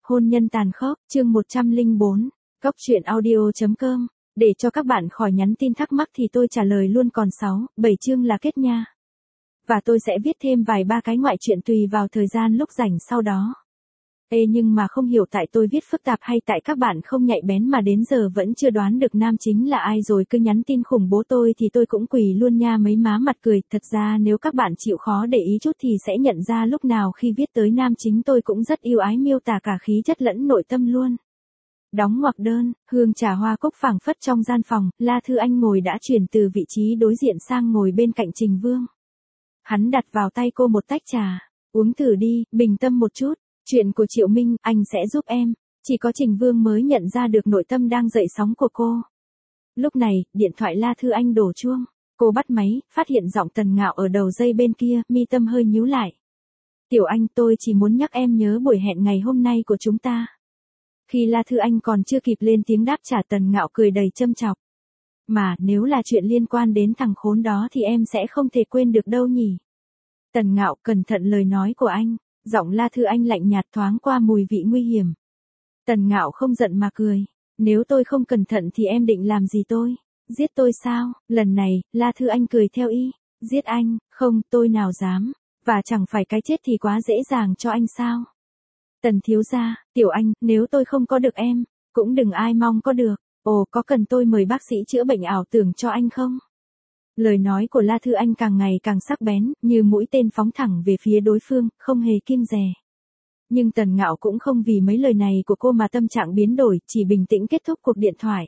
Hôn nhân tàn khốc, chương 104, Cóc truyện audio.com. Để cho các bạn khỏi nhắn tin thắc mắc thì tôi trả lời luôn, còn 6, 7 chương là kết nha. Và tôi sẽ viết thêm vài ba cái ngoại truyện tùy vào thời gian lúc rảnh sau đó. Nhưng mà không hiểu tại tôi viết phức tạp hay tại các bạn không nhạy bén mà đến giờ vẫn chưa đoán được nam chính là ai rồi cứ nhắn tin khủng bố tôi thì tôi cũng quỳ luôn nha mấy má mặt cười. Thật ra nếu các bạn chịu khó để ý chút thì sẽ nhận ra lúc nào khi viết tới nam chính tôi cũng rất yêu ái miêu tả cả khí chất lẫn nội tâm luôn. Đóng ngoặc đơn, hương trà hoa cúc phảng phất trong gian phòng, La Thư Anh ngồi đã chuyển từ vị trí đối diện sang ngồi bên cạnh Trình Vương. Hắn đặt vào tay cô một tách trà, uống thử đi, bình tâm một chút. Chuyện của Triệu Minh, anh sẽ giúp em. Chỉ có Trình Vương mới nhận ra được nội tâm đang dậy sóng của cô. Lúc này, điện thoại La Thư Anh đổ chuông. Cô bắt máy, phát hiện giọng Tần Ngạo ở đầu dây bên kia, mi tâm hơi nhíu lại. Tiểu Anh, tôi chỉ muốn nhắc em nhớ buổi hẹn ngày hôm nay của chúng ta. Khi La Thư Anh còn chưa kịp lên tiếng đáp trả, Tần Ngạo cười đầy châm chọc. Mà, nếu là chuyện liên quan đến thằng khốn đó thì em sẽ không thể quên được đâu nhỉ. Tần Ngạo, cẩn thận lời nói của anh. Giọng La Thư Anh lạnh nhạt thoáng qua mùi vị nguy hiểm. Tần Ngạo không giận mà cười. Nếu tôi không cẩn thận thì em định làm gì tôi? Giết tôi sao? Lần này, La Thư Anh cười theo ý. Giết anh? Không, tôi nào dám. Và chẳng phải cái chết thì quá dễ dàng cho anh sao? Tần thiếu gia, Tiểu Anh, nếu tôi không có được em, cũng đừng ai mong có được. Ồ, có cần tôi mời bác sĩ chữa bệnh ảo tưởng cho anh không? Lời nói của La Thư Anh càng ngày càng sắc bén, như mũi tên phóng thẳng về phía đối phương, không hề kiêng dè. Nhưng Tần Ngạo cũng không vì mấy lời này của cô mà tâm trạng biến đổi, chỉ bình tĩnh kết thúc cuộc điện thoại.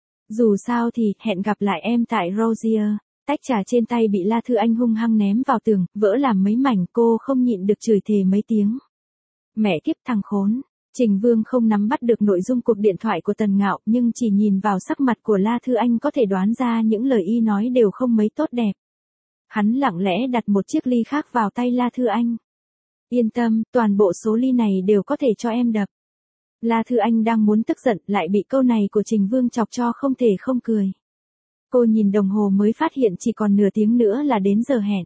Dù sao thì, hẹn gặp lại em tại Rosier. Tách trà trên tay bị La Thư Anh hung hăng ném vào tường, vỡ làm mấy mảnh, cô không nhịn được chửi thề mấy tiếng. Mẹ kiếp thằng khốn. Trình Vương không nắm bắt được nội dung cuộc điện thoại của Tần Ngạo, nhưng chỉ nhìn vào sắc mặt của La Thư Anh có thể đoán ra những lời y nói đều không mấy tốt đẹp. Hắn lặng lẽ đặt một chiếc ly khác vào tay La Thư Anh. Yên tâm, toàn bộ số ly này đều có thể cho em đập. La Thư Anh đang muốn tức giận, lại bị câu này của Trình Vương chọc cho không thể không cười. Cô nhìn đồng hồ mới phát hiện chỉ còn nửa tiếng nữa là đến giờ hẹn.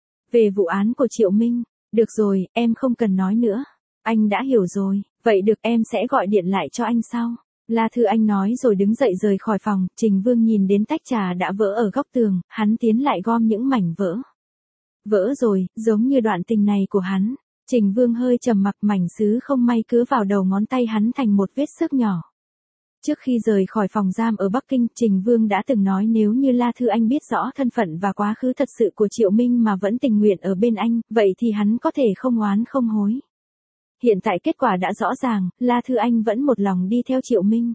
Về vụ án của Triệu Minh, được rồi, em không cần nói nữa. Anh đã hiểu rồi, vậy được, em sẽ gọi điện lại cho anh sau. La Thư Anh nói rồi đứng dậy rời khỏi phòng. Trình Vương nhìn đến tách trà đã vỡ ở góc tường, hắn tiến lại gom những mảnh vỡ. Vỡ rồi, giống như đoạn tình này của hắn. Trình Vương hơi trầm mặc, mảnh sứ không may cứa vào đầu ngón tay hắn thành một vết xước nhỏ. Trước khi rời khỏi phòng giam ở Bắc Kinh, Trình Vương đã từng nói nếu như La Thư Anh biết rõ thân phận và quá khứ thật sự của Triệu Minh mà vẫn tình nguyện ở bên anh, vậy thì hắn có thể không oán không hối. Hiện tại kết quả đã rõ ràng, La Thư Anh vẫn một lòng đi theo Triệu Minh.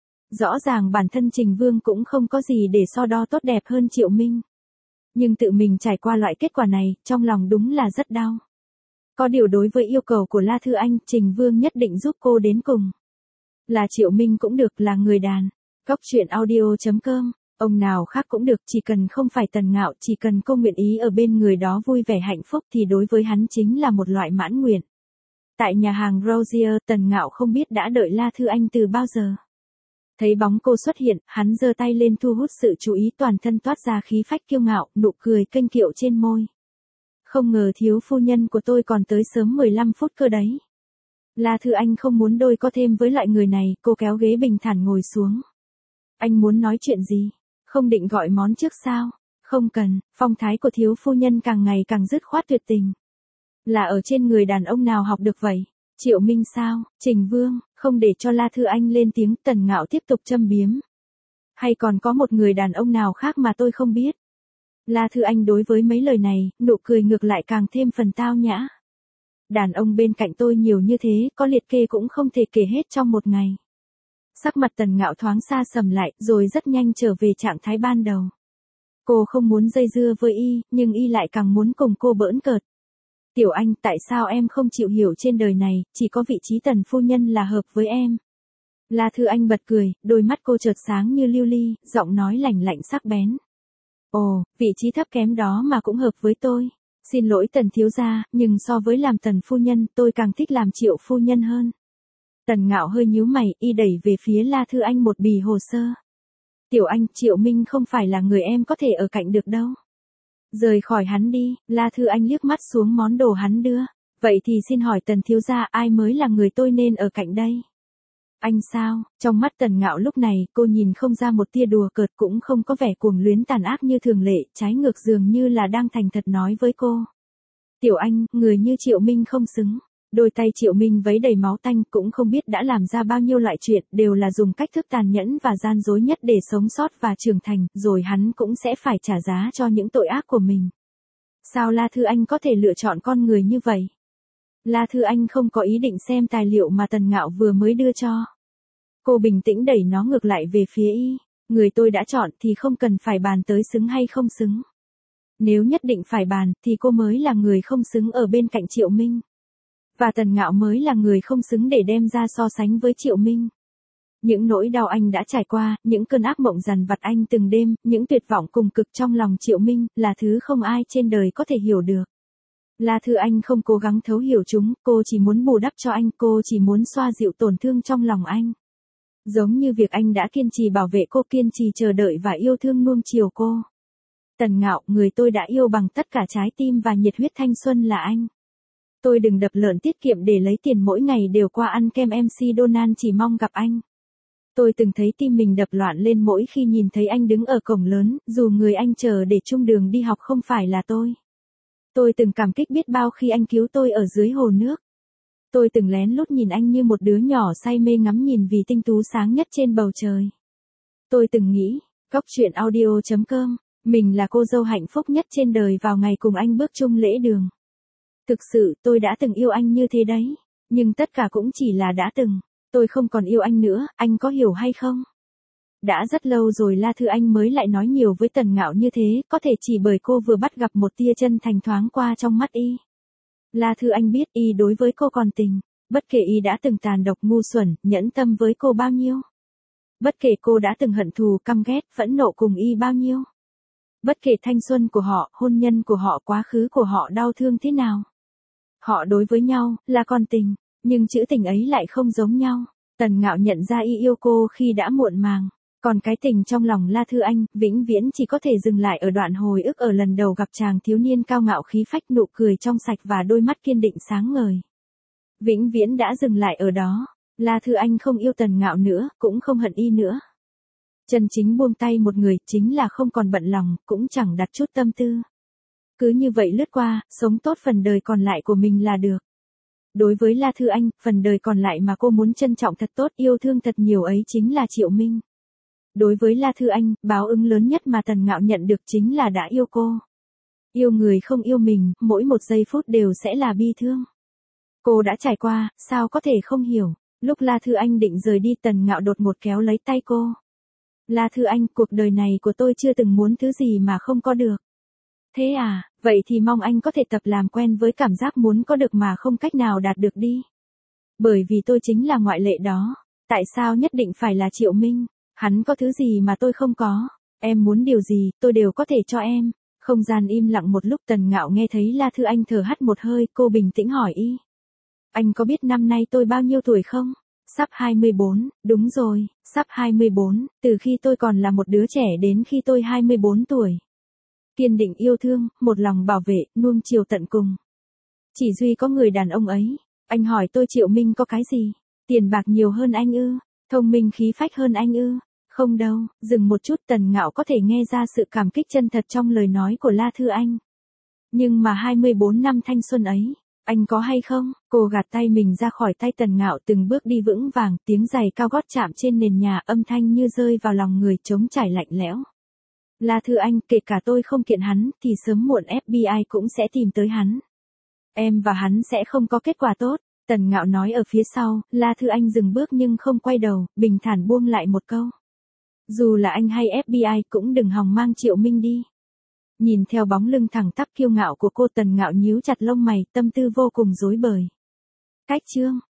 Rõ ràng bản thân Trình Vương cũng không có gì để so đo tốt đẹp hơn Triệu Minh. Nhưng tự mình trải qua loại kết quả này, trong lòng đúng là rất đau. Có điều đối với yêu cầu của La Thư Anh, Trình Vương nhất định giúp cô đến cùng. Là Triệu Minh cũng được, là người đàn. Cóc truyện audio.com. Ông nào khác cũng được, chỉ cần không phải Tần Ngạo, chỉ cần cô nguyện ý ở bên người đó vui vẻ hạnh phúc thì đối với hắn chính là một loại mãn nguyện. Tại nhà hàng Rosier, Tần Ngạo không biết đã đợi La Thư Anh từ bao giờ. Thấy bóng cô xuất hiện, hắn giơ tay lên thu hút sự chú ý, toàn thân toát ra khí phách kiêu ngạo, nụ cười kênh kiệu trên môi. Không ngờ thiếu phu nhân của tôi còn tới sớm 15 phút cơ đấy. La Thư Anh không muốn đôi co thêm với loại người này, cô kéo ghế bình thản ngồi xuống. Anh muốn nói chuyện gì? Không định gọi món trước sao? Không cần, phong thái của thiếu phu nhân càng ngày càng dứt khoát tuyệt tình. Là ở trên người đàn ông nào học được vậy? Triệu Minh sao? Trình Vương? Không để cho La Thư Anh lên tiếng, Tần Ngạo tiếp tục châm biếm. Hay còn có một người đàn ông nào khác mà tôi không biết? La Thư Anh đối với mấy lời này, nụ cười ngược lại càng thêm phần tao nhã. Đàn ông bên cạnh tôi nhiều như thế, có liệt kê cũng không thể kể hết trong một ngày. Sắc mặt Tần Ngạo thoáng xa sầm lại, rồi rất nhanh trở về trạng thái ban đầu. Cô không muốn dây dưa với y, nhưng y lại càng muốn cùng cô bỡn cợt. Tiểu Anh, tại sao em không chịu hiểu trên đời này, chỉ có vị trí Tần phu nhân là hợp với em? La Thư Anh bật cười, đôi mắt cô chợt sáng như lưu ly, giọng nói lạnh lạnh sắc bén. Ồ, vị trí thấp kém đó mà cũng hợp với tôi. Xin lỗi Tần thiếu gia, nhưng so với làm Tần phu nhân, tôi càng thích làm Triệu phu nhân hơn. Tần Ngạo hơi nhíu mày, y đẩy về phía La Thư Anh một bì hồ sơ. Tiểu Anh, Triệu Minh không phải là người em có thể ở cạnh được đâu. Rời khỏi hắn đi. La Thư Anh liếc mắt xuống món đồ hắn đưa. Vậy thì xin hỏi Tần thiếu gia ai mới là người tôi nên ở cạnh đây? Anh sao? Trong mắt Tần Ngạo lúc này, cô nhìn không ra một tia đùa cợt cũng không có vẻ cuồng luyến tàn ác như thường lệ, trái ngược dường như là đang thành thật nói với cô. Tiểu Anh, người như Triệu Minh không xứng. Đôi tay Triệu Minh vấy đầy máu tanh cũng không biết đã làm ra bao nhiêu loại chuyện, đều là dùng cách thức tàn nhẫn và gian dối nhất để sống sót và trưởng thành, rồi hắn cũng sẽ phải trả giá cho những tội ác của mình. Sao La Thư Anh có thể lựa chọn con người như vậy? La Thư Anh không có ý định xem tài liệu mà Tần Ngạo vừa mới đưa cho. Cô bình tĩnh đẩy nó ngược lại về phía y. Người tôi đã chọn thì không cần phải bàn tới xứng hay không xứng. Nếu nhất định phải bàn thì cô mới là người không xứng ở bên cạnh Triệu Minh. Và Tần Ngạo mới là người không xứng để đem ra so sánh với Triệu Minh. Những nỗi đau anh đã trải qua, những cơn ác mộng dằn vặt anh từng đêm, những tuyệt vọng cùng cực trong lòng Triệu Minh, là thứ không ai trên đời có thể hiểu được. La Thư Anh không cố gắng thấu hiểu chúng, cô chỉ muốn bù đắp cho anh, cô chỉ muốn xoa dịu tổn thương trong lòng anh. Giống như việc anh đã kiên trì bảo vệ cô, kiên trì chờ đợi và yêu thương nuông chiều cô. Tần Ngạo, người tôi đã yêu bằng tất cả trái tim và nhiệt huyết thanh xuân là anh. Tôi đừng đập lợn tiết kiệm để lấy tiền mỗi ngày đều qua ăn kem MC Donald chỉ mong gặp anh. Tôi từng thấy tim mình đập loạn lên mỗi khi nhìn thấy anh đứng ở cổng lớn, dù người anh chờ để chung đường đi học không phải là tôi. Tôi từng cảm kích biết bao khi anh cứu tôi ở dưới hồ nước. Tôi từng lén lút nhìn anh như một đứa nhỏ say mê ngắm nhìn vì tinh tú sáng nhất trên bầu trời. Tôi từng nghĩ, Cóc Truyện Audio.com, mình là cô dâu hạnh phúc nhất trên đời vào ngày cùng anh bước chung lễ đường. Thực sự, tôi đã từng yêu anh như thế đấy. Nhưng tất cả cũng chỉ là đã từng. Tôi không còn yêu anh nữa, anh có hiểu hay không? Đã rất lâu rồi La Thư Anh mới lại nói nhiều với Tần Ngạo như thế, có thể chỉ bởi cô vừa bắt gặp một tia chân thành thoáng qua trong mắt y. La Thư Anh biết y đối với cô còn tình, bất kể y đã từng tàn độc ngu xuẩn, nhẫn tâm với cô bao nhiêu. Bất kể cô đã từng hận thù, căm ghét, phẫn nộ cùng y bao nhiêu. Bất kể thanh xuân của họ, hôn nhân của họ, quá khứ của họ đau thương thế nào. Họ đối với nhau, là còn tình, nhưng chữ tình ấy lại không giống nhau. Tần Ngạo nhận ra y yêu cô khi đã muộn màng. Còn cái tình trong lòng La Thư Anh, vĩnh viễn chỉ có thể dừng lại ở đoạn hồi ức ở lần đầu gặp chàng thiếu niên cao ngạo khí phách, nụ cười trong sạch và đôi mắt kiên định sáng ngời. Vĩnh viễn đã dừng lại ở đó. La Thư Anh không yêu Tần Ngạo nữa, cũng không hận y nữa. Chân chính buông tay một người chính là không còn bận lòng, cũng chẳng đặt chút tâm tư. Cứ như vậy lướt qua, sống tốt phần đời còn lại của mình là được. Đối với La Thư Anh, phần đời còn lại mà cô muốn trân trọng thật tốt, yêu thương thật nhiều ấy chính là Triệu Minh. Đối với La Thư Anh, báo ứng lớn nhất mà Tần Ngạo nhận được chính là đã yêu cô. Yêu người không yêu mình, mỗi một giây phút đều sẽ là bi thương. Cô đã trải qua, sao có thể không hiểu. Lúc La Thư Anh định rời đi, Tần Ngạo đột ngột kéo lấy tay cô. La Thư Anh, cuộc đời này của tôi chưa từng muốn thứ gì mà không có được. Thế à, vậy thì mong anh có thể tập làm quen với cảm giác muốn có được mà không cách nào đạt được đi. Bởi vì tôi chính là ngoại lệ đó. Tại sao nhất định phải là Triệu Minh? Hắn có thứ gì mà tôi không có? Em muốn điều gì, tôi đều có thể cho em. Không gian im lặng một lúc, Tần Ngạo nghe thấy La Thư Anh thở hắt một hơi, cô bình tĩnh hỏi y. Anh có biết năm nay tôi bao nhiêu tuổi không? Sắp 24, đúng rồi, sắp 24, từ khi tôi còn là một đứa trẻ đến khi tôi 24 tuổi. Kiên định yêu thương, một lòng bảo vệ, nuông chiều tận cùng. Chỉ duy có người đàn ông ấy. Anh hỏi tôi Triệu Minh có cái gì? Tiền bạc nhiều hơn anh ư? Thông minh khí phách hơn anh ư? Không đâu, dừng một chút, Tần Ngạo có thể nghe ra sự cảm kích chân thật trong lời nói của La Thư Anh. Nhưng mà 24 năm thanh xuân ấy, anh có hay không? Cô gạt tay mình ra khỏi tay Tần Ngạo, từng bước đi vững vàng, tiếng giày cao gót chạm trên nền nhà, âm thanh như rơi vào lòng người, trống trải lạnh lẽo. La Thư Anh, kể cả tôi không kiện hắn, thì sớm muộn FBI cũng sẽ tìm tới hắn. Em và hắn sẽ không có kết quả tốt. Tần Ngạo nói ở phía sau, La Thư Anh dừng bước nhưng không quay đầu, bình thản buông lại một câu. Dù là anh hay FBI cũng đừng hòng mang Triệu Minh đi. Nhìn theo bóng lưng thẳng tắp kiêu ngạo của cô, Tần Ngạo nhíu chặt lông mày, tâm tư vô cùng rối bời. Cách chương